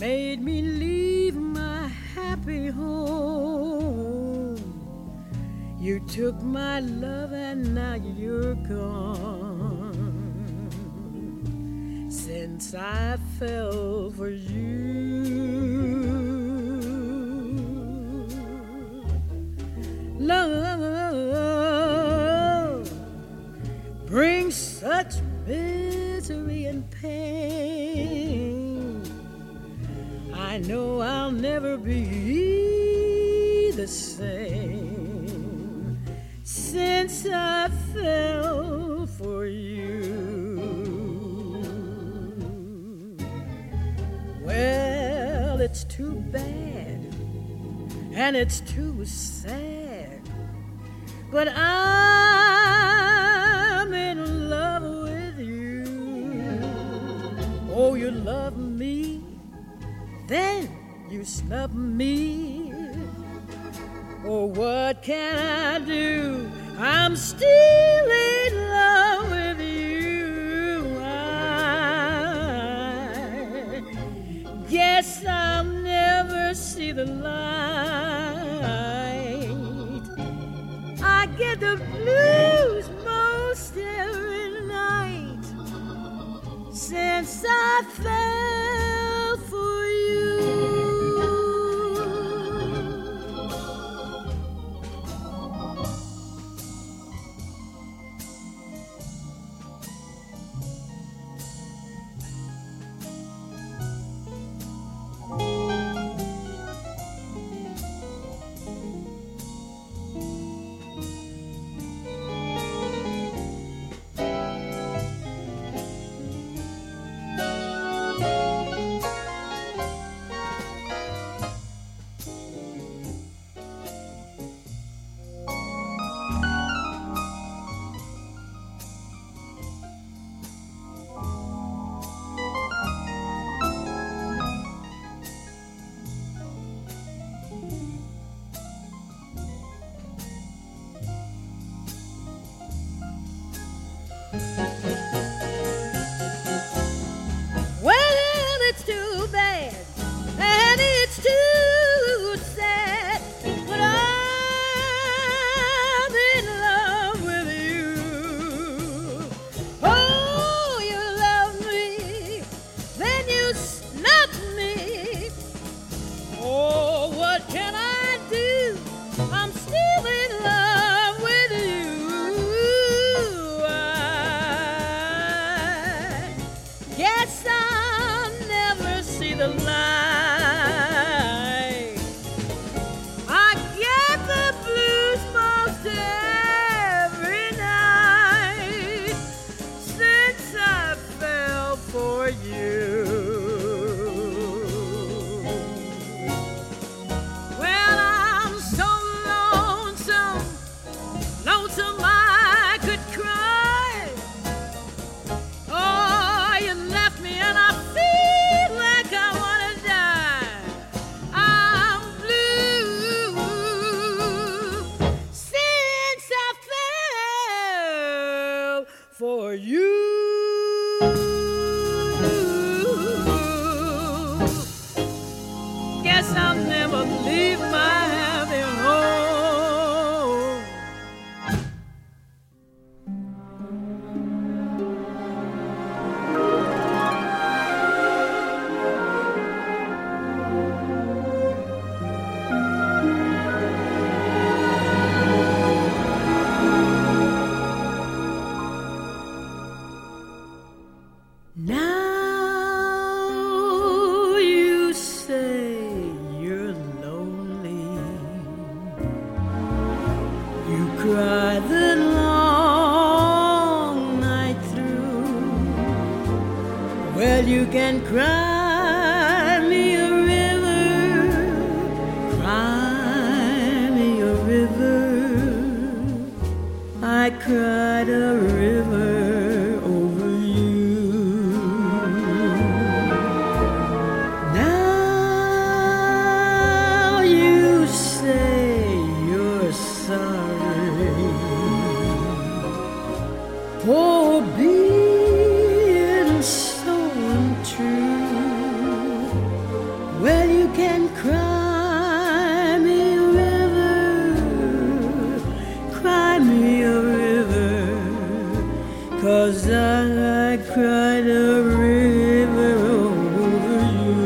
made me leave my happy home. You took my love and now you're gone. Since I fell for you, love brings such misery and pain. I know I'll never be the same since I fell for you. Well, it's too bad and it's too sad, but I'm in love with you. Oh, you love me, then you snub me. Oh, what can I do? I'm still in love with you. I guess I'll never see the light. I get the blues most every night since I fell for you. Well, it's too bad and it's too sad, but I'm in love with you. Oh, you love me, then you snub me. Oh, what can I do? I'm still in love with you. I guess I'll never see the light. I get the blues most every night since I fell for you. Well, I'm so lonesome, lonesome I could cry. Oh, you left me and I feel like I wanna die. I'm blue since I fell for you. Guess I'll never leave my happy home. Now you say you're lonely. You cry the long night through. Well, you can cry me a river, cry me a river. I cried a river over you. Now you say you're sorry for being so untrue. can cry me a river, cry me a river, 'cause I cried a river over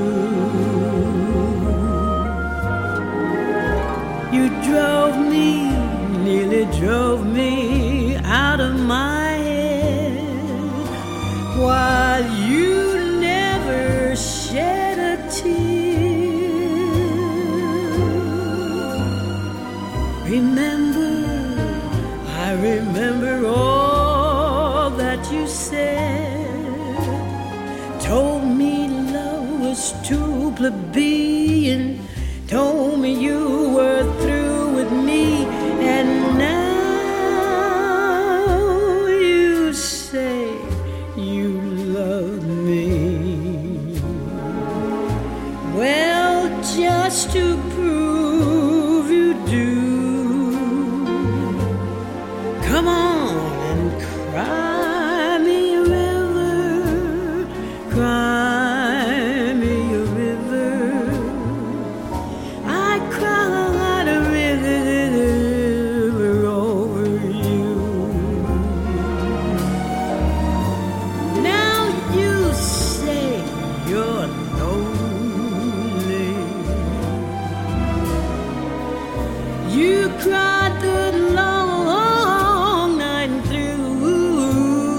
you. You drove me, nearly drove me out of my head, while you never shed a tear. Remember, I remember all that you said, told me love was too plebeian, told me you were through with me, and now you say you love me. Well, just to prove you do, come on and cry me a river, cry me a river. I cried a river over you. Now you say you're lonely. You cried the long night through.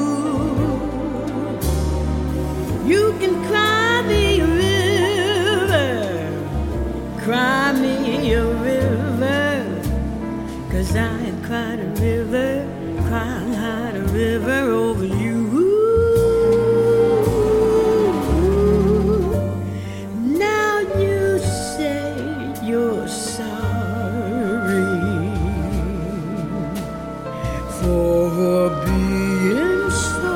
You can cry me a river, cry me a river, 'cause I cried a river, cried a river over you. Now you say you're sorry for being so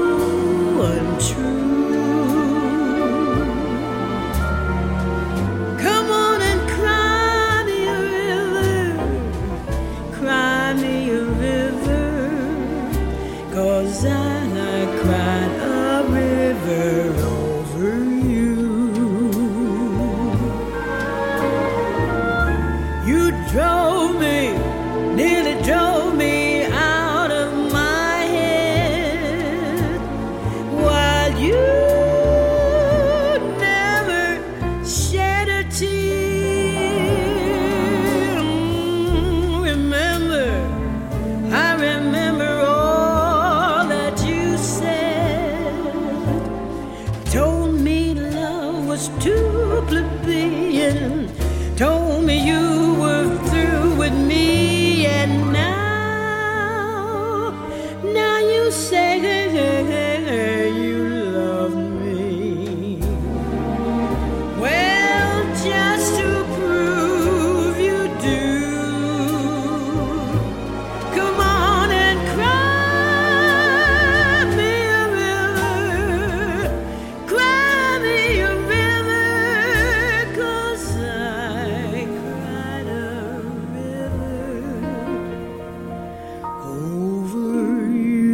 untrue. Come on and cry me a river, cry me a river, 'cause I cried a river over you. You drove me, nearly drove me out of my head, while you never shed a tear. Remember, I remember all that you said, told me love was too plebeian, told me you were through with me, and now, now you say you love me. Well, just to prove you do, come on and cry me a river, cry me a river, 'cause I cried a river over you.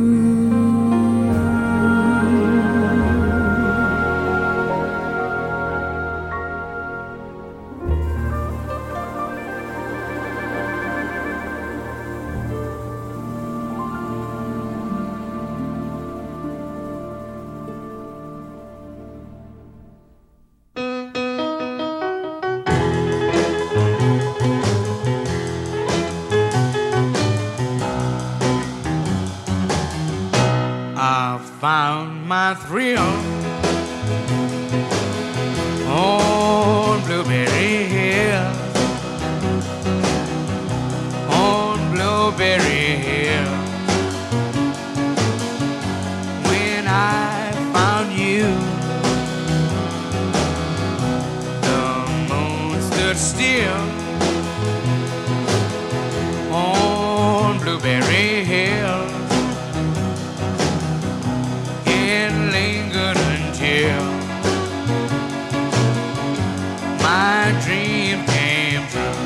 I found my thrill on Blueberry Hill, on Blueberry Hill. When I found you, the moon stood still on Blueberry Hill. It lingered until my dream came true.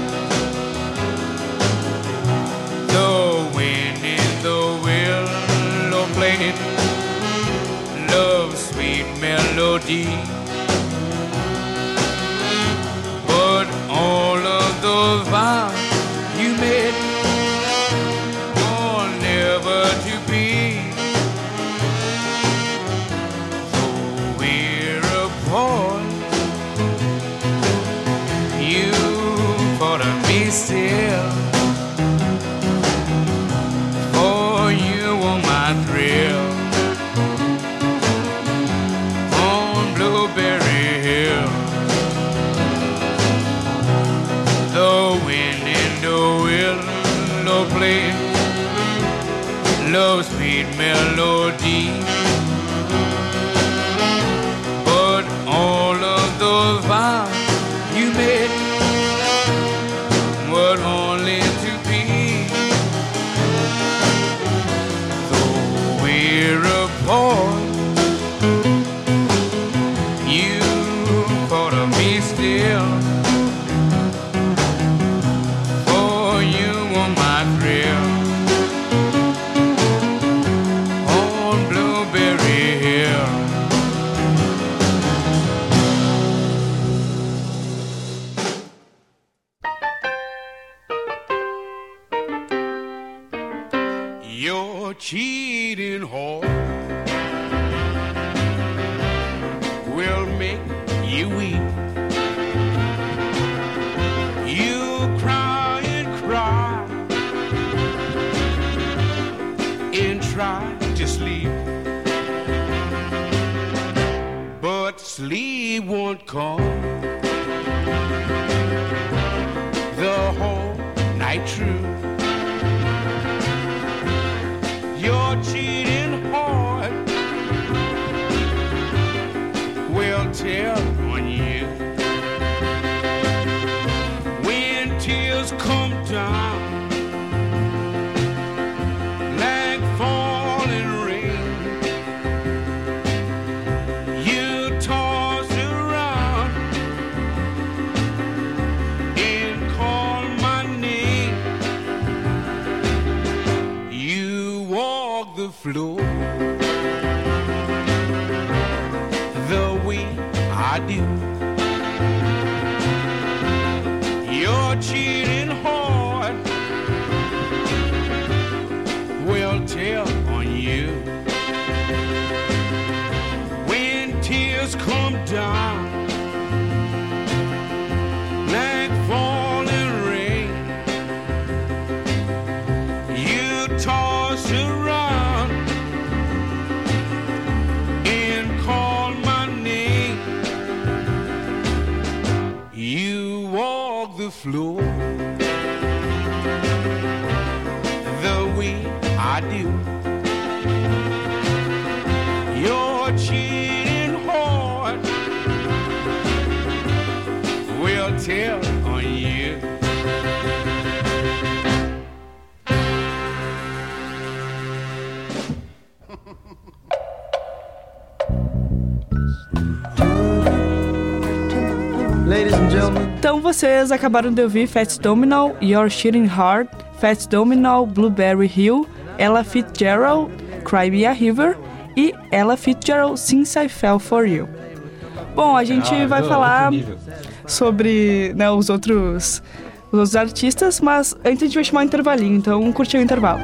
The wind in the willow played love's sweet melody. still. For you were my thrill. On Blueberry Hill. The wind in the willow play love's sweet melody. But all of those vows you made were only to be. Though we're apart, you thought of me still. For you were my thrill. On Blueberry Hill. Your cheating heart will make you weep. You cry and cry and try to sleep, but sleep won't come the whole night through. Your cheating heart will tell on you when tears come down like falling rain. You toss around and call my name. You walk the floor the way I do. Your cheating heart will tell on you when tears come down like falling rain. You toss around and call my name. You walk the floor the way I do. Your cheating heart will tell on you. Ladies and gentlemen. Então vocês acabaram de ouvir Fats Domino, Your Cheating Heart, Fats Domino, Blueberry Hill, Ella Fitzgerald, Cry Me a River e Ella Fitzgerald, Since I Fell For You. Bom, a gente Ah, vai não, falar outro nível. sobre, né, os outros os outros artistas, mas antes a gente vai chamar um intervalinho, então curtir o intervalo.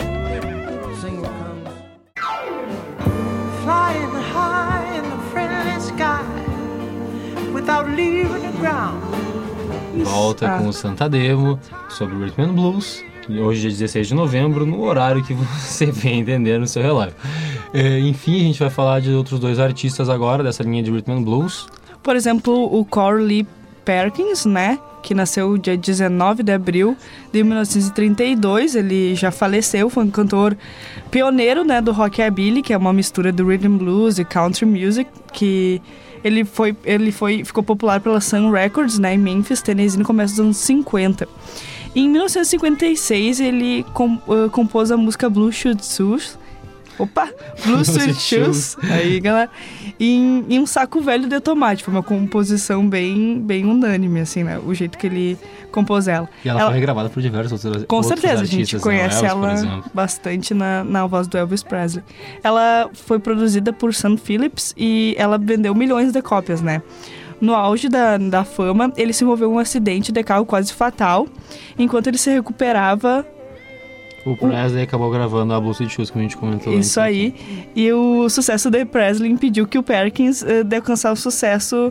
Flying high in the friendly sky without leaving the ground. Volta Ah. com o Santa Demo sobre o Rhythm and Blues. Hoje, dia dezesseis de novembro, no horário que você vem entender no seu relógio. É, enfim, a gente vai falar de outros dois artistas agora, dessa linha de Rhythm and Blues. Por exemplo, o Corey Lee Perkins, né, que nasceu dia dezenove de abril de mil novecentos e trinta e dois, ele já faleceu, foi um cantor pioneiro, né, do rockabilly, que é uma mistura do rhythm and blues e country music, que ele foi, ele foi, ficou popular pela Sun Records, né, em Memphis, Tennessee, no começo dos anos cinquenta. Em mil novecentos e cinquenta e seis, ele com, uh, compôs a música Blue Suede Shoes. Opa! Blue Suede Shoes. Aí, galera. Em, em um saco velho de tomate. Foi uma composição bem, bem unânime, assim, né? O jeito que ele compôs ela. E ela, ela foi regravada por diversos outros Com outros certeza, artistas, a gente conhece né? Elvis, ela bastante na, na voz do Elvis Presley. Ela foi produzida por Sam Phillips e ela vendeu milhões de cópias, né? No auge da, da fama, ele se envolveu em um acidente de carro quase fatal. Enquanto ele se recuperava... O Presley o... acabou gravando a Blue Suede Shoes, como a gente comentou. Isso aí. E o sucesso de Presley impediu que o Perkins uh, de alcançar o sucesso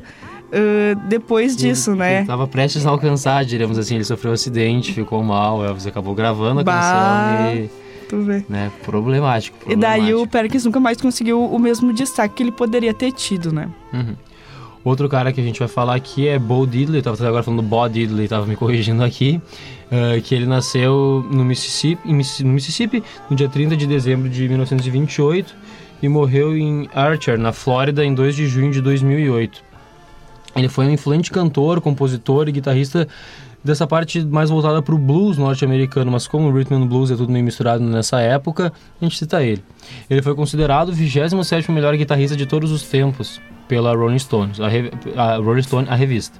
uh, depois disso, ele, né? Ele tava prestes a alcançar, diríamos assim, ele sofreu um acidente, ficou mal, Elvis acabou gravando a bah, canção e... Tu vê. Né, problemático, problemático. E daí o Perkins nunca mais conseguiu o mesmo destaque que ele poderia ter tido, né? Uhum. Outro cara que a gente vai falar aqui é Bo Diddley, tava até agora falando do Bo Diddley, tava me corrigindo aqui, uh, que ele nasceu no Mississippi, no Mississippi no dia trinta de dezembro de mil novecentos e vinte e oito e morreu em Archer, na Flórida, em dois de junho de dois mil e oito. Ele foi um influente cantor, compositor e guitarrista dessa parte mais voltada para o blues norte-americano, mas como o rhythm and blues é tudo meio misturado nessa época, a gente cita ele. Ele foi considerado o vigésimo sétimo melhor guitarrista de todos os tempos pela Rolling Stones, a, rev- a Rolling Stone, a revista.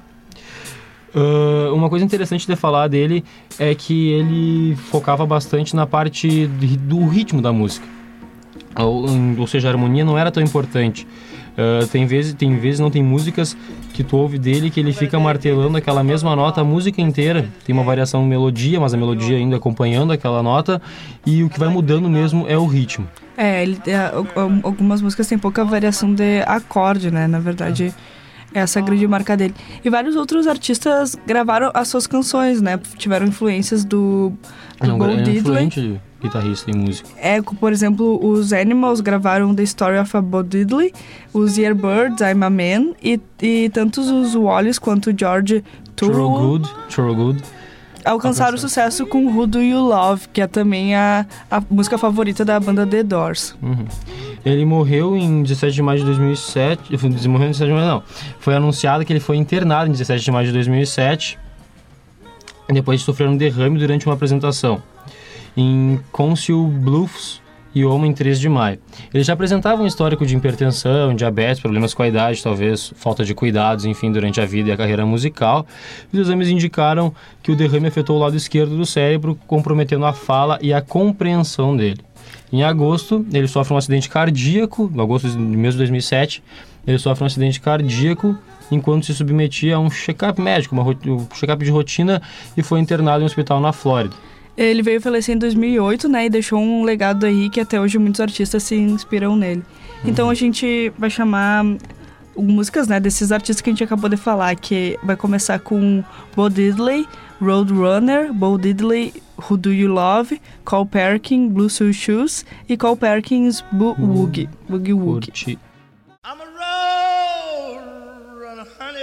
Uh, uma coisa interessante de falar dele é que ele focava bastante na parte de, do ritmo da música, ou, ou seja, a harmonia não era tão importante. Uh, tem vezes, tem vezes não tem músicas que tu ouve dele que ele fica martelando aquela mesma nota a música inteira, tem uma variação de melodia, mas a melodia ainda acompanhando aquela nota, e o que vai mudando mesmo é o ritmo. É, ele, é, algumas músicas têm pouca variação de acorde, né? Na verdade, essa é a grande marca dele. E vários outros artistas gravaram as suas canções, né? Tiveram influências do, do Não, Bo é Diddley. influente guitarrista e músico. É, por exemplo, os Animals gravaram The Story of a Bo Diddley, os Yardbirds, I'm a Man, e, e tantos os Wallis quanto o George Thorogood, Thorogood alcançaram o sucesso com Who Do You Love, que é também a, a música favorita da banda The Doors. Uhum. Ele morreu em dezessete de maio de dois mil e sete. Morreu em dezessete de maio, não. Foi anunciado que ele foi internado em dezessete de maio de dois mil e sete, depois de sofrer um derrame durante uma apresentação em Council Bluffs e Oma em três de maio. Ele já apresentava um histórico de hipertensão, diabetes, problemas com a idade, talvez falta de cuidados, enfim, durante a vida e a carreira musical. Os exames indicaram que o derrame afetou o lado esquerdo do cérebro, comprometendo a fala e a compreensão dele. Em agosto, ele sofre um acidente cardíaco, no agosto de mesmo de dois mil e sete, ele sofre um acidente cardíaco enquanto se submetia a um check-up médico, uma um check-up de rotina, e foi internado em um hospital na Flórida. Ele veio falecer em dois mil e oito, né, e deixou um legado aí que até hoje muitos artistas se inspiram nele. Uhum. Então a gente vai chamar músicas, né, desses artistas que a gente acabou de falar, que vai começar com Bo Diddley, Roadrunner, Bo Diddley, Who Do You Love, Carl Perkins, Blue Suede Shoes e Carl Perkins, Bo- uhum. Woogie, Boogie Woogie. Curti. I'm a roadrunner, honey.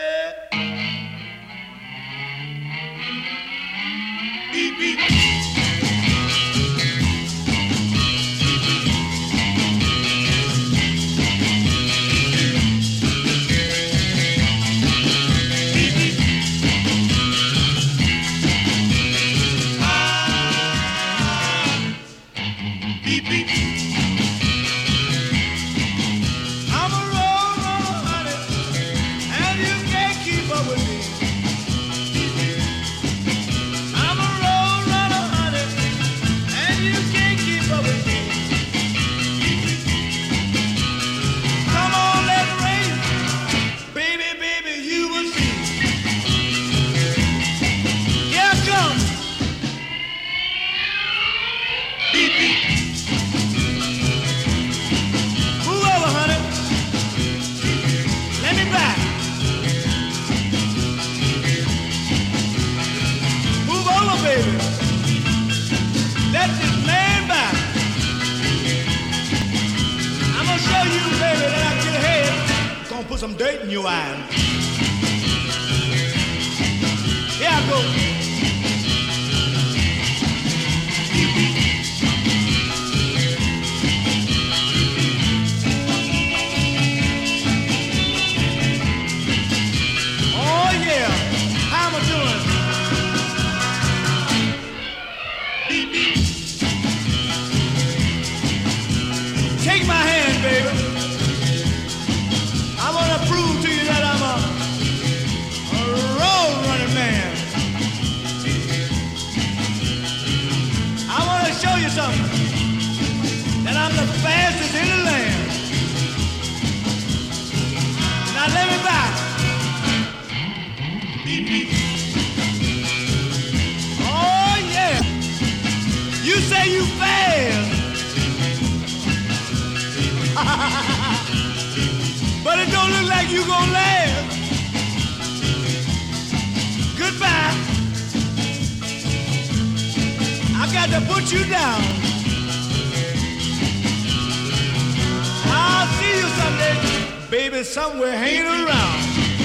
Beep, beep. Put some dirt in your eyes. Here I go. Oh yeah, how am I doing? Take my hand, baby. I want to prove to you that I'm a, a road running man. I want to show you something, that I'm the fastest in the land. Now let me back. Oh yeah, you say you fast. But it don't look like you gonna last. to put you down. I'll see you someday, baby, somewhere hanging around.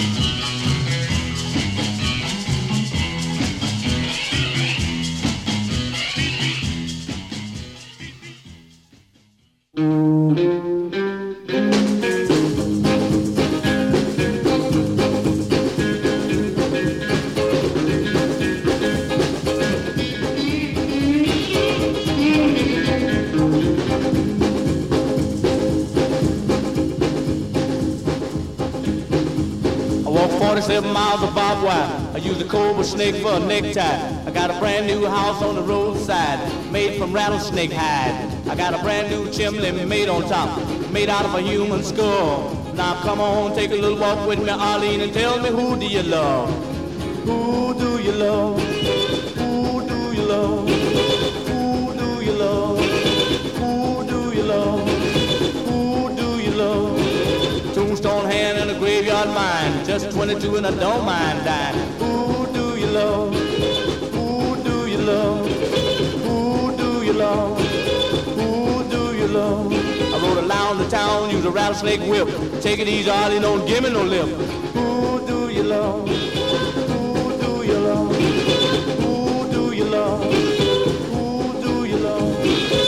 forty-seven miles of barbed wire. I use a cobra snake for a necktie. I got a brand new house on the roadside, made from rattlesnake hide. I got a brand new chimney made on top, made out of a human skull. Now come on, take a little walk with me, Arlene, and tell me, who do you love? Who do you love? Who do you love? Who do you love? Who do you love? Who do you love? Tombstone hand and a graveyard mine, just twenty-two and I don't mind dying. Who do you love? Who do you love? Who do you love? Who do you love? I rode around the town, use a rattlesnake whip. Take it easy, Arlie, don't give me no lip. Who do you love? Who do you love? Who do you love? Who do you love?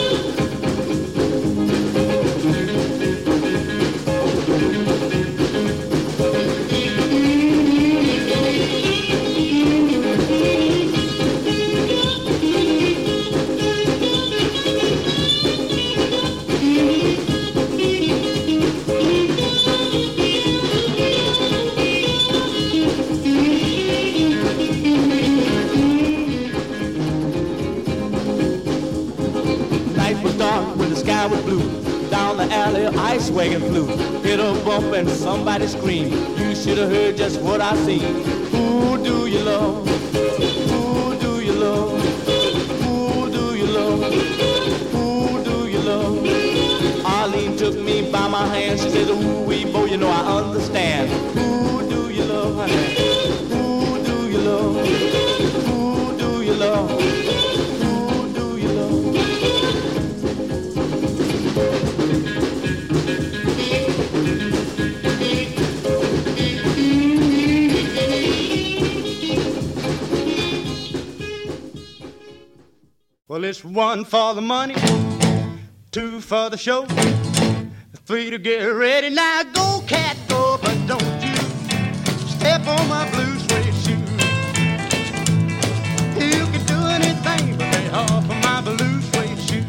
Was blue. Down the alley, a ice wagon flew. Hit a bump and somebody screamed. You should have heard just what I seen. Who do you love? Who do you love? Who do you love? Who do you love? Arlene took me by my hand. She said, ooh, wee, boy, you know I understand. Who do you love, honey? Who do you love? Who do you love? Well, it's one for the money, two for the show, three to get ready. Now go, cat, go, but don't you step on my blue suede shoe. You can do anything but lay off of my blue suede shoe.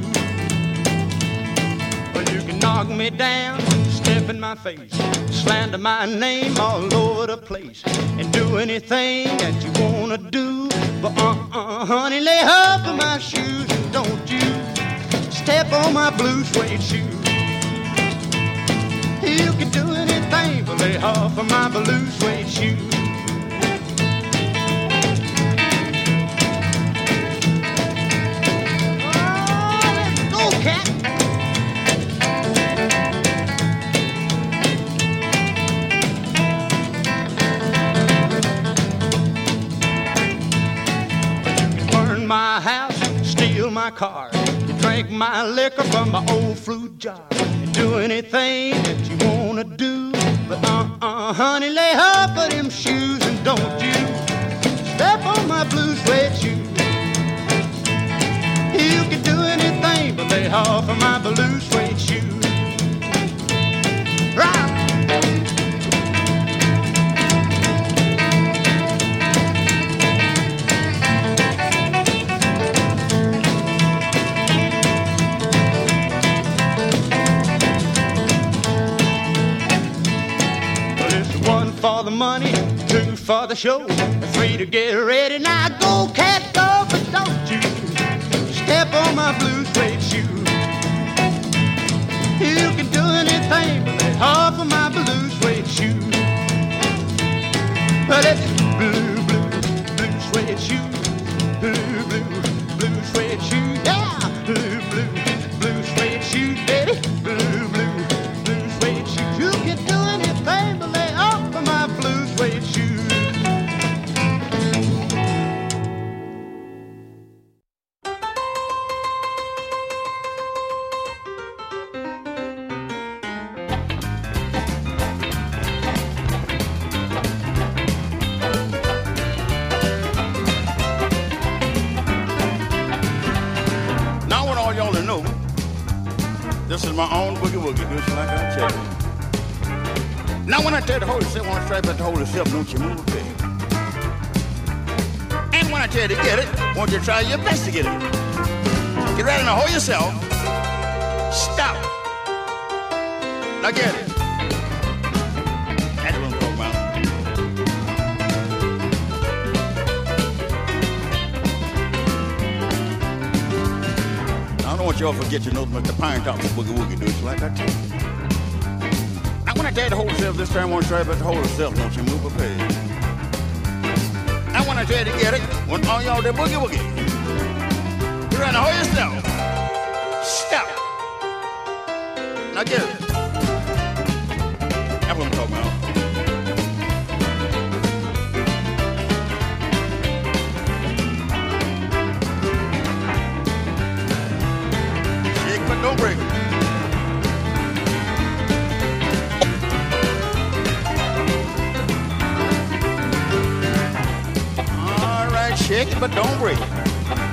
Well, you can knock me down, step in my face, slander my name all over the place, and do anything that you wanna do. But uh-uh, honey, lay off of my shoes and don't you step on my blue suede shoe. You can do anything but lay off of my blue suede shoe. Oh, let's go, cat. My house, steal my car, drink my liquor from my old fruit jar, and do anything that you wanna do. But uh-uh, honey, lay off of them shoes and don't you step on my blue suede shoe. You can do anything but lay off of my blue suede shoe. Right. For the money, two for the show, three to get ready. Now go, cat, go, but don't you step on my blue suede shoe. You can do anything but lay off of my blue suede shoe. Well, it's blue, blue, blue suede shoe, blue, blue, blue suede shoe, yeah, blue, blue, blue suede shoe, baby, blue, blue, blue suede shoe. You can do anything but lay off of my blue suede shoe. This is my own boogie woogie, just like I tell you. Now when I tell you to hold yourself, when I strap it to hold yourself, don't you move a bit. And when I tell you to get it, won't you try your best to get it. Get ready to hold yourself. Stop. Now get it. That's what I'm talking about. I don't want y'all to forget your notes, but the pine top of boogie woogie do it like I tell you. Now when I tell you to hold yourself this time, won't you try to hold yourself, don't you move a page. Now when I tell you to get it, when all y'all do boogie woogie, you're ready to hold yourself. Stop. Now get it. That's what I'm talking about. Shake but don't break. All right, shake it but don't break.